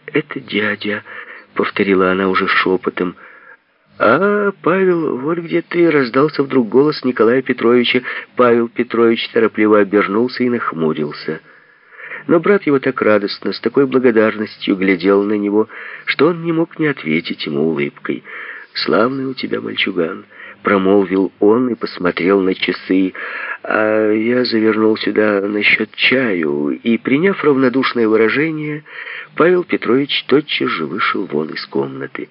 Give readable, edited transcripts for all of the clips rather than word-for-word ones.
«Это дядя», — повторила она уже шепотом. «А, Павел, вот где ты!» — раздался вдруг голос Николая Петровича. Павел Петрович торопливо обернулся и нахмурился. Но брат его так радостно, с такой благодарностью глядел на него, что он не мог не ответить ему улыбкой. «Славный у тебя мальчуган», — промолвил он и посмотрел на часы. «А я завернул сюда насчет чаю». И, приняв равнодушное выражение, Павел Петрович тотчас же вышел вон из комнаты.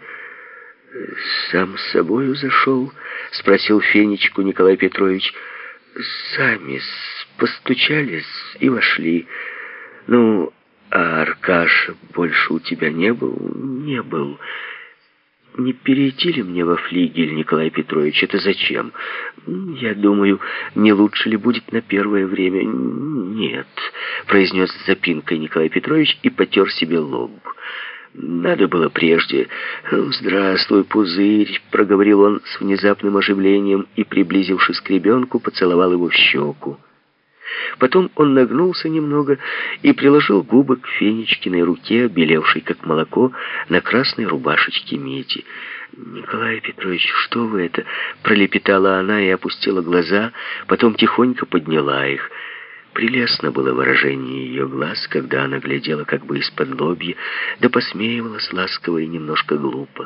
«Сам с собою зашел?» — спросил Фенечку Николай Петрович. «Сами постучались и вошли. Ну, а Аркаша больше у тебя не был?» «Не был. Не перейти ли мне во флигель, Николай Петрович? Это зачем? Я думаю, не лучше ли будет на первое время?» «Нет», — произнес с запинкой Николай Петрович и потер себе лоб. «Надо было прежде. Здравствуй, Пузырь», — проговорил он с внезапным оживлением и, приблизившись к ребенку, поцеловал его в щеку. Потом он нагнулся немного и приложил губы к Фенечкиной руке, белевшей как молоко, на красной рубашечке Мити. «Николай Петрович, что вы это?» — пролепетала она и опустила глаза, потом тихонько подняла их. Прелестно было выражение ее глаз, когда она глядела как бы из-под лобья, да посмеивалась ласково и немножко глупо.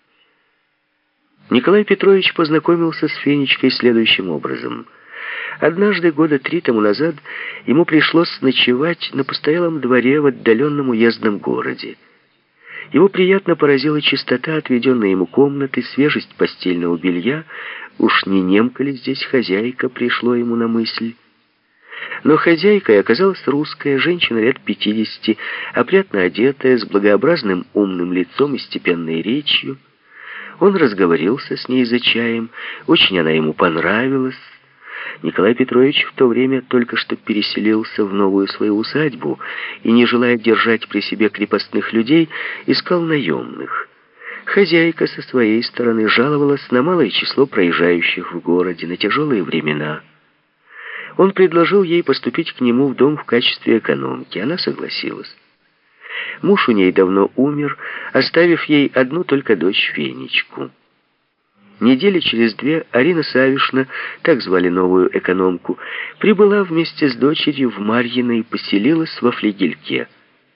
Николай Петрович познакомился с Фенечкой следующим образом. Однажды, года 3 тому назад, ему пришлось ночевать на постоялом дворе в отдаленном уездном городе. Его приятно поразила чистота отведенной ему комнаты, свежесть постельного белья. Уж не немка ли здесь хозяйка, пришло ему на мысль. Но хозяйкой оказалась русская, женщина лет 50, опрятно одетая, с благообразным умным лицом и степенной речью. Он разговорился с ней за чаем, очень она ему понравилась. Николай Петрович в то время только что переселился в новую свою усадьбу и, не желая держать при себе крепостных людей, искал наемных. Хозяйка со своей стороны жаловалась на малое число проезжающих в городе, на тяжелые времена. Он предложил ей поступить к нему в дом в качестве экономки. Она согласилась. Муж у ней давно умер, оставив ей одну только дочь Фенечку. Недели через 2 Арина Савишна, так звали новую экономку, прибыла вместе с дочерью в Марьино и поселилась во флигельке.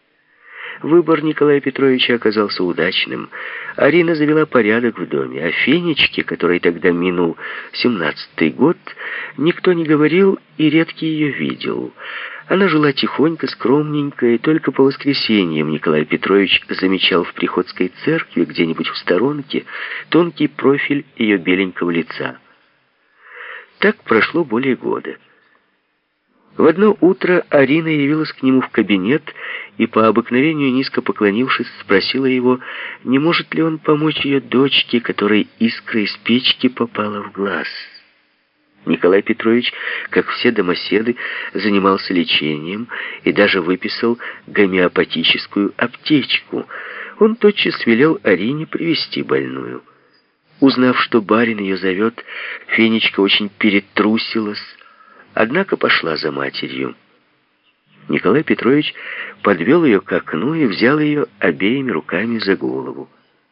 Выбор Николая Петровича оказался удачным. Арина завела порядок в доме, а Фенечке, которой тогда минул 17-й год, никто не говорил и редко ее видел. Она жила тихонько, скромненько, и только по воскресеньям Николай Петрович замечал в приходской церкви, где-нибудь в сторонке, тонкий профиль ее беленького лица. Так прошло более года. В одно утро Арина явилась к нему в кабинет и, по обыкновению низко поклонившись, спросила его, не может ли он помочь ее дочке, которой искра из печки попала в глаз. Николай Петрович, как все домоседы, занимался лечением и даже выписал гомеопатическую аптечку. Он тотчас велел Арине привести больную. Узнав, что барин ее зовет, Фенечка очень перетрусилась, однако пошла за матерью. Николай Петрович подвел ее к окну и взял ее обеими руками за голову.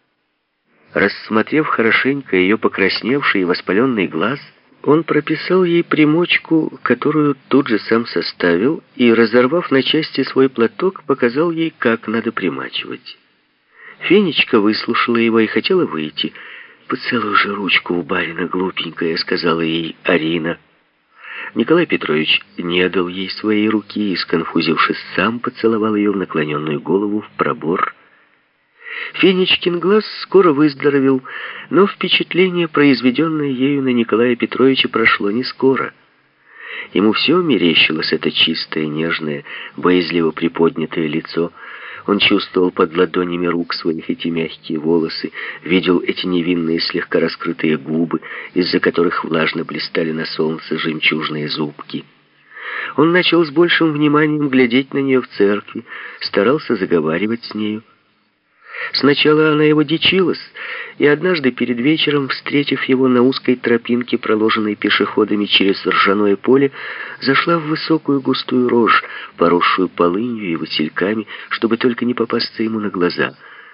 Рассмотрев хорошенько ее покрасневший и воспаленный глаз, он прописал ей примочку, которую тут же сам составил, и, разорвав на части свой платок, показал ей, как надо примачивать. Фенечка выслушала его и хотела выйти. «Поцелуй же ручку у барина, глупенькая», — сказала ей Арина. Николай Петрович не дал ей своей руки и, сконфузившись, сам поцеловал ее в наклоненную голову в пробор. Фенечкин глаз скоро выздоровел, но впечатление, произведенное ею на Николая Петровича, прошло не скоро. Ему все мерещилось это чистое, нежное, боязливо приподнятое лицо. Он чувствовал под ладонями рук своих эти мягкие волосы, видел эти невинные, слегка раскрытые губы, из-за которых влажно блистали на солнце жемчужные зубки. Он начал с большим вниманием глядеть на нее в церкви, старался заговаривать с нею. Сначала она его дичилась и однажды перед вечером, встретив его на узкой тропинке, проложенной пешеходами через ржаное поле, зашла в высокую густую рожь, поросшую полынью и васильками, чтобы только не попасться ему на глаза.